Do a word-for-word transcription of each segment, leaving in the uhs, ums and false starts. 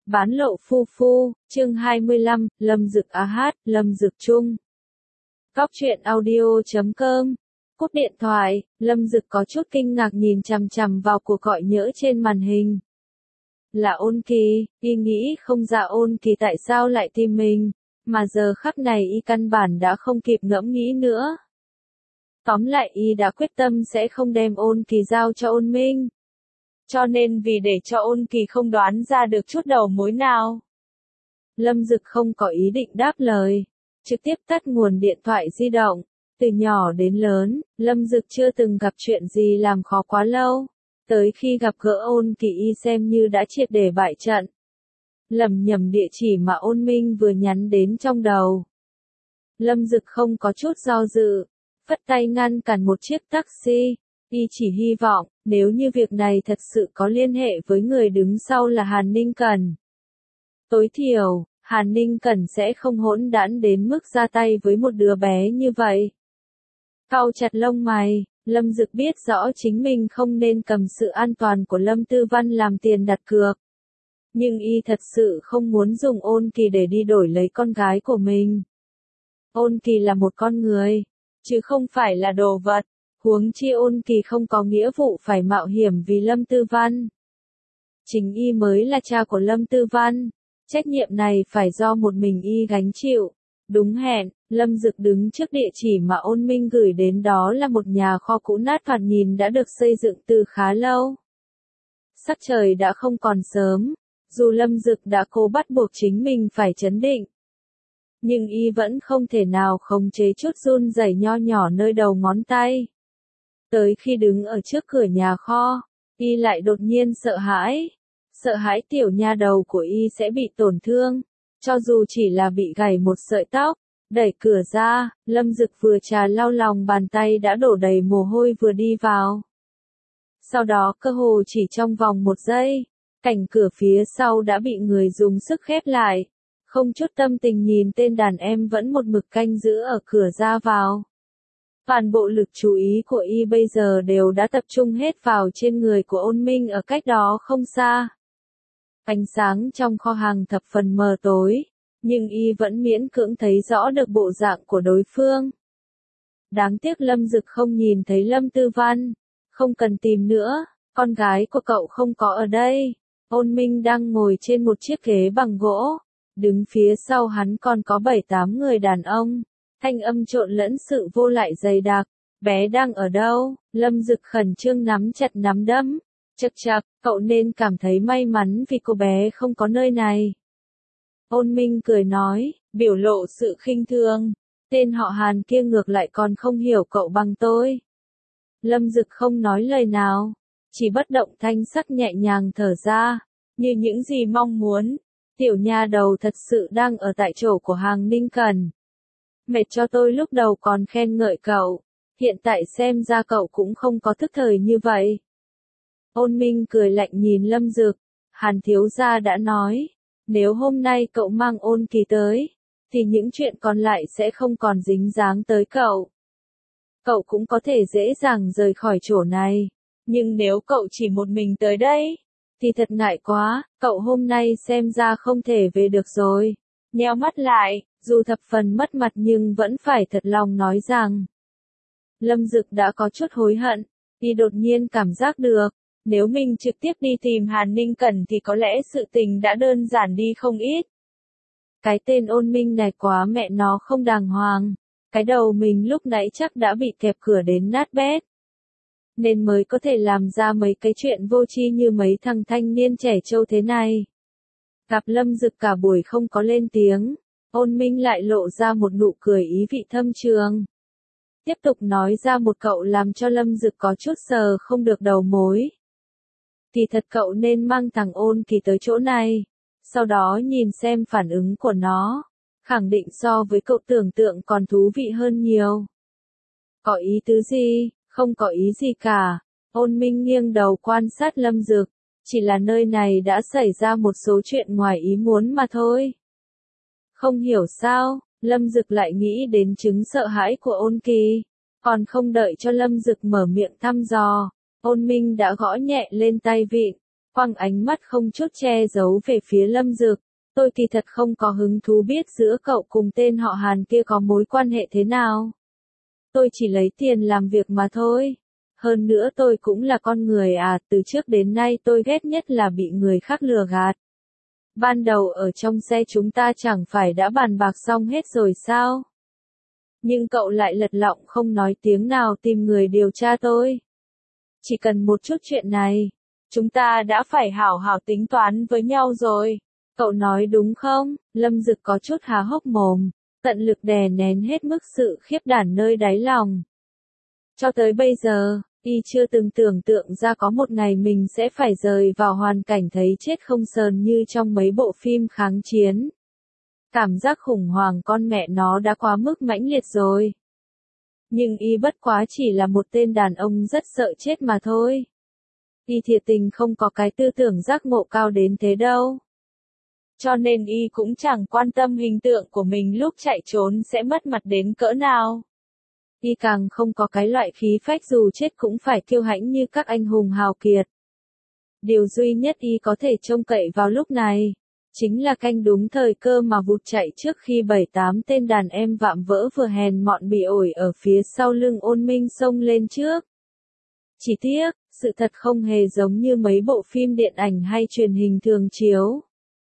Bán lộ phu phu, chương hai mươi lăm, Lâm Dực á hát, Lâm Dực Trung. Góc truyện audio chấm com. Cúp điện thoại, Lâm Dực có chút kinh ngạc nhìn chằm chằm vào cuộc gọi nhỡ trên màn hình. Là Ôn Kỳ, y nghĩ không ra Ôn Kỳ tại sao lại tìm mình, mà giờ khắc này y căn bản đã không kịp ngẫm nghĩ nữa. Tóm lại y đã quyết tâm sẽ không đem Ôn Kỳ giao cho Ôn Minh. Cho nên vì để cho Ôn Kỳ không đoán ra được chút đầu mối nào, Lâm Dực không có ý định đáp lời, trực tiếp tắt nguồn điện thoại di động. Từ nhỏ đến lớn, Lâm Dực chưa từng gặp chuyện gì làm khó quá lâu. Tới khi gặp gỡ Ôn Kỳ y xem như đã triệt để bại trận. Lầm nhầm địa chỉ mà Ôn Minh vừa nhắn đến trong đầu. Lâm Dực không có chút do dự, phất tay ngăn cản một chiếc taxi. Y chỉ hy vọng, nếu như việc này thật sự có liên hệ với người đứng sau là Hàn Ninh Cẩn. Tối thiểu, Hàn Ninh Cẩn sẽ không hỗn đản đến mức ra tay với một đứa bé như vậy. Cau chặt lông mày, Lâm Dực biết rõ chính mình không nên cầm sự an toàn của Lâm Tư Văn làm tiền đặt cược. Nhưng y thật sự không muốn dùng Ôn Kỳ để đi đổi lấy con gái của mình. Ôn Kỳ là một con người, chứ không phải là đồ vật. Huống chi Ôn Kỳ không có nghĩa vụ phải mạo hiểm vì Lâm Tư Văn. Chính y mới là cha của Lâm Tư Văn, trách nhiệm này phải do một mình y gánh chịu. Đúng hẹn, Lâm Dực đứng trước địa chỉ mà Ôn Minh gửi đến, đó là một nhà kho cũ nát thoạt nhìn đã được xây dựng từ khá lâu. Sắc trời đã không còn sớm, dù Lâm Dực đã cố bắt buộc chính mình phải trấn định. Nhưng y vẫn không thể nào khống chế chút run rẩy nho nhỏ nơi đầu ngón tay. Tới khi đứng ở trước cửa nhà kho, y lại đột nhiên sợ hãi. Sợ hãi tiểu nha đầu của y sẽ bị tổn thương, cho dù chỉ là bị gãy một sợi tóc. Đẩy cửa ra, Lâm Dực vừa trà lau lòng bàn tay đã đổ đầy mồ hôi vừa đi vào. Sau đó cơ hồ chỉ trong vòng một giây, cảnh cửa phía sau đã bị người dùng sức khép lại. Không chút tâm tình nhìn tên đàn em vẫn một mực canh giữ ở cửa ra vào. Toàn bộ lực chú ý của y bây giờ đều đã tập trung hết vào trên người của Ôn Minh ở cách đó không xa. Ánh sáng trong kho hàng thập phần mờ tối, nhưng y vẫn miễn cưỡng thấy rõ được bộ dạng của đối phương. Đáng tiếc Lâm Dực không nhìn thấy Lâm Tư Văn. Không cần tìm nữa, con gái của cậu không có ở đây. Ôn Minh đang ngồi trên một chiếc ghế bằng gỗ. Đứng phía sau hắn còn có bảy tám người đàn ông. Thanh âm trộn lẫn sự vô lại dày đặc. Bé đang ở đâu? Lâm Dực khẩn trương nắm chặt nắm đấm. Chậc chậc, cậu nên cảm thấy may mắn vì cô bé không có nơi này. Ôn Minh cười nói, biểu lộ sự khinh thường. Tên họ Hàn kia ngược lại còn không hiểu cậu bằng tôi. Lâm Dực không nói lời nào, chỉ bất động thanh sắc nhẹ nhàng thở ra, như những gì mong muốn. Tiểu nha đầu thật sự đang ở tại chỗ của Hàn Ninh Cẩn. Mệt cho tôi lúc đầu còn khen ngợi cậu, hiện tại xem ra cậu cũng không có thức thời như vậy. Ôn Minh cười lạnh nhìn Lâm Dực, Hàn thiếu gia đã nói, nếu hôm nay cậu mang Ôn Kỳ tới, thì những chuyện còn lại sẽ không còn dính dáng tới cậu. Cậu cũng có thể dễ dàng rời khỏi chỗ này, nhưng nếu cậu chỉ một mình tới đây, thì thật ngại quá, cậu hôm nay xem ra không thể về được rồi. Nheo mắt lại, dù thập phần mất mặt nhưng vẫn phải thật lòng nói rằng. Lâm Dực đã có chút hối hận, y đột nhiên cảm giác được, nếu mình trực tiếp đi tìm Hàn Ninh Cẩn thì có lẽ sự tình đã đơn giản đi không ít. Cái tên Ôn Minh này quá mẹ nó không đàng hoàng, cái đầu mình lúc nãy chắc đã bị kẹp cửa đến nát bét. Nên mới có thể làm ra mấy cái chuyện vô tri như mấy thằng thanh niên trẻ trâu thế này. Gặp Lâm Dực cả buổi không có lên tiếng, Ôn Minh lại lộ ra một nụ cười ý vị thâm trường. Tiếp tục nói ra một cậu làm cho Lâm Dực có chút sờ không được đầu mối. Thì thật cậu nên mang thằng Ôn Kỳ tới chỗ này, sau đó nhìn xem phản ứng của nó, khẳng định so với cậu tưởng tượng còn thú vị hơn nhiều. Có ý tứ gì? Không có ý gì cả. Ôn Minh nghiêng đầu quan sát Lâm Dực, chỉ là nơi này đã xảy ra một số chuyện ngoài ý muốn mà thôi. Không hiểu sao, Lâm Dực lại nghĩ đến chứng sợ hãi của Ôn Kỳ, còn không đợi cho Lâm Dực mở miệng thăm dò, Ôn Minh đã gõ nhẹ lên tay vịn, quăng ánh mắt không chút che giấu về phía Lâm Dực. Tôi kỳ thật không có hứng thú biết giữa cậu cùng tên họ Hàn kia có mối quan hệ thế nào. Tôi chỉ lấy tiền làm việc mà thôi. Hơn nữa tôi cũng là con người à, từ trước đến nay tôi ghét nhất là bị người khác lừa gạt. Ban đầu ở trong xe chúng ta chẳng phải đã bàn bạc xong hết rồi sao? Nhưng cậu lại lật lọng không nói tiếng nào tìm người điều tra tôi. Chỉ cần một chút chuyện này, chúng ta đã phải hảo hảo tính toán với nhau rồi. Cậu nói đúng không? Lâm Dực có chút há hốc mồm, tận lực đè nén hết mức sự khiếp đảm nơi đáy lòng. Cho tới bây giờ, y chưa từng tưởng tượng ra có một ngày mình sẽ phải rời vào hoàn cảnh thấy chết không sờn như trong mấy bộ phim kháng chiến. Cảm giác khủng hoảng con mẹ nó đã quá mức mãnh liệt rồi. Nhưng y bất quá chỉ là một tên đàn ông rất sợ chết mà thôi. Y thiệt tình không có cái tư tưởng giác ngộ cao đến thế đâu. Cho nên y cũng chẳng quan tâm hình tượng của mình lúc chạy trốn sẽ mất mặt đến cỡ nào. Y càng không có cái loại khí phách dù chết cũng phải kiêu hãnh như các anh hùng hào kiệt. Điều duy nhất y có thể trông cậy vào lúc này, chính là canh đúng thời cơ mà vụt chạy trước khi bảy tám tên đàn em vạm vỡ vừa hèn mọn bị ổi ở phía sau lưng Ôn Minh xông lên trước. Chỉ tiếc, sự thật không hề giống như mấy bộ phim điện ảnh hay truyền hình thường chiếu.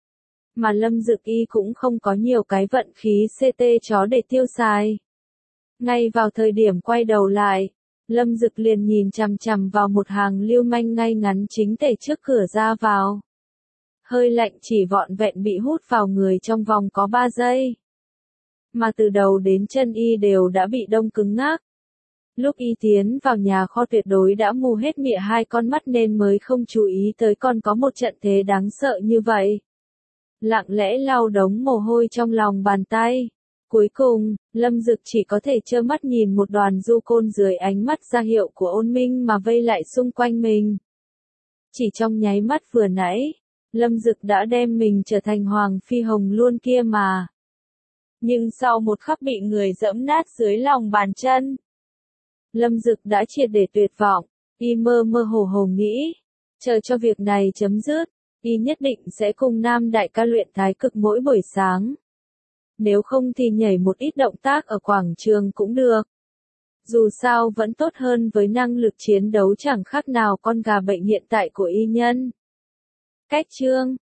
Mà Lâm Dực y cũng không có nhiều cái vận khí xê tê chó để tiêu xài. Ngay vào thời điểm quay đầu lại, Lâm Dực liền nhìn chằm chằm vào một hàng lưu manh ngay ngắn chính tề trước cửa ra vào. Hơi lạnh chỉ vọn vẹn bị hút vào người trong vòng có ba giây. Mà từ đầu đến chân y đều đã bị đông cứng ngắc. Lúc y tiến vào nhà kho tuyệt đối đã mù hết mịa hai con mắt nên mới không chú ý tới còn có một trận thế đáng sợ như vậy. Lặng lẽ lau đống mồ hôi trong lòng bàn tay. Cuối cùng, Lâm Dực chỉ có thể trơ mắt nhìn một đoàn du côn dưới ánh mắt ra hiệu của Ôn Minh mà vây lại xung quanh mình. Chỉ trong nháy mắt vừa nãy, Lâm Dực đã đem mình trở thành Hoàng Phi Hồng luôn kia mà. Nhưng sau một khắc bị người dẫm nát dưới lòng bàn chân, Lâm Dực đã triệt để tuyệt vọng, y mơ mơ hồ hồ nghĩ, chờ cho việc này chấm dứt, y nhất định sẽ cùng Nam đại ca luyện thái cực mỗi buổi sáng. Nếu không thì nhảy một ít động tác ở quảng trường cũng được. Dù sao vẫn tốt hơn với năng lực chiến đấu chẳng khác nào con gà bệnh hiện tại của y nhân. Cách chương